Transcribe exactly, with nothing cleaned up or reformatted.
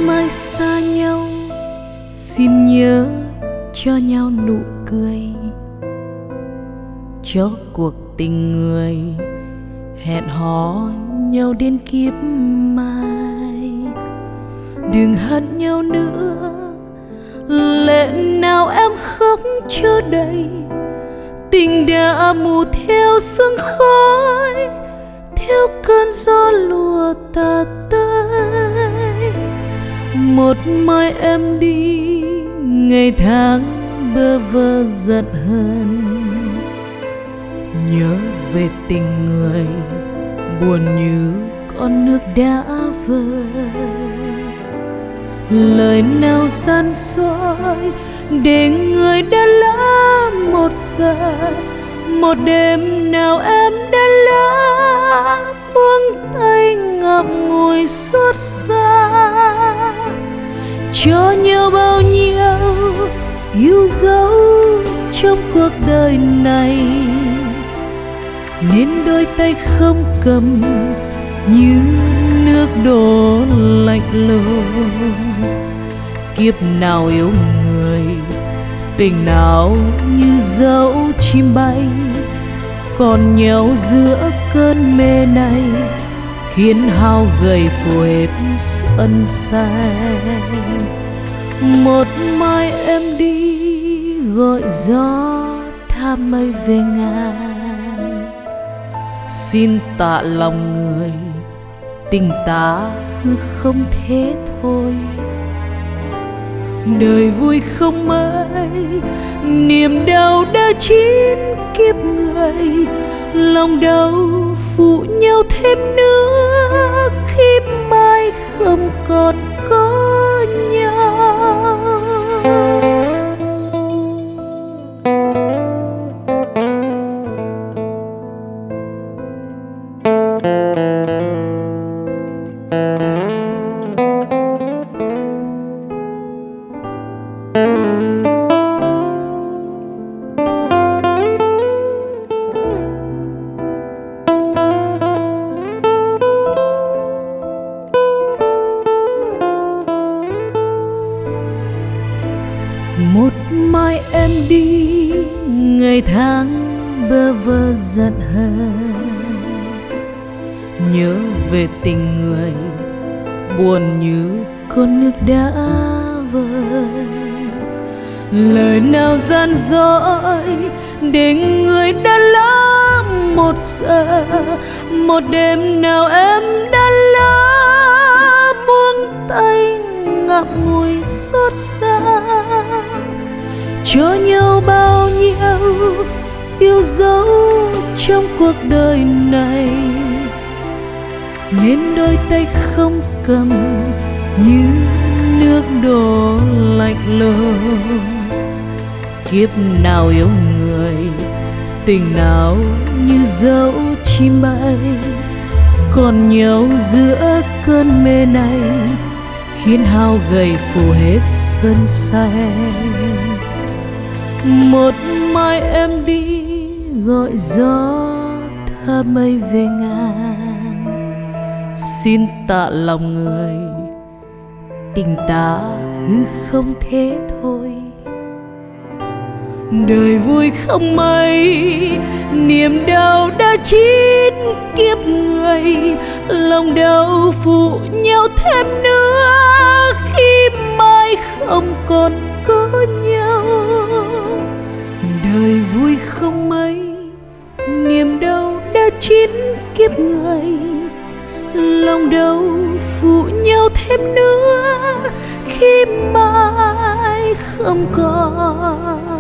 mai xa nhau, xin nhớ cho nhau nụ cười, cho cuộc tình người hẹn hò nhau đến kiếp mai. Đừng hận nhau nữa, lệ nào em khóc cho đầy, tình đã mù theo sương khói, theo cơn gió lùa tà tơi. Một mai em đi, ngày tháng bơ vơ giận hờn, nhớ về tình người buồn như con nước đã vơi. Lời nào gian dối để người đã lỡ một giờ, một đêm nào em đã lỡ buông tay ngậm ngùi xót xa. Cho nhau bao nhiêu yêu dấu trong cuộc đời này, nên đôi tay không cầm như nước đổ lạnh lùng. Kiếp nào yêu người, tình nào như dấu chim bay, còn nhau giữa cơn mê này, khiến hao gầy phủ hết xuân xanh. Một mai em đi, gọi gió tha mây về ngàn, xin tạ lòng người, tình ta hư không thế thôi. Đời vui không mấy, niềm đau đã chín kiếp người, lòng đau phụ nhau thêm nữa, khi mai không còn có nhau. Một mai em đi, ngày tháng bơ vơ giận hờn, nhớ về tình người buồn như con nước đã vơi. Lời nào gian dối để người đã lỡ một giờ, một đêm nào em đã lỡ buông tay ngậm ngùi xót xa. Cho nhau bao nhiêu yêu dấu trong cuộc đời này, nên đôi tay không cầm như nước đổ lạnh lùng. Kiếp nào yêu người, tình nào như dấu chim bay, còn nhau giữa cơn mê này, khiến hao gầy phủ hết xuân xanh. Một mai em đi, gọi gió tha mây về ngàn, xin tạ lòng người, tình ta hư không thế thôi. Đời vui không mấy, niềm đau đã chín kiếp người, lòng đau phụ nhau thêm nữa, khi mai không còn có nhau. Đời vui không mấy, niềm đau đã chín kiếp người, lòng đau phụ nhau thêm nữa, khi mai không còn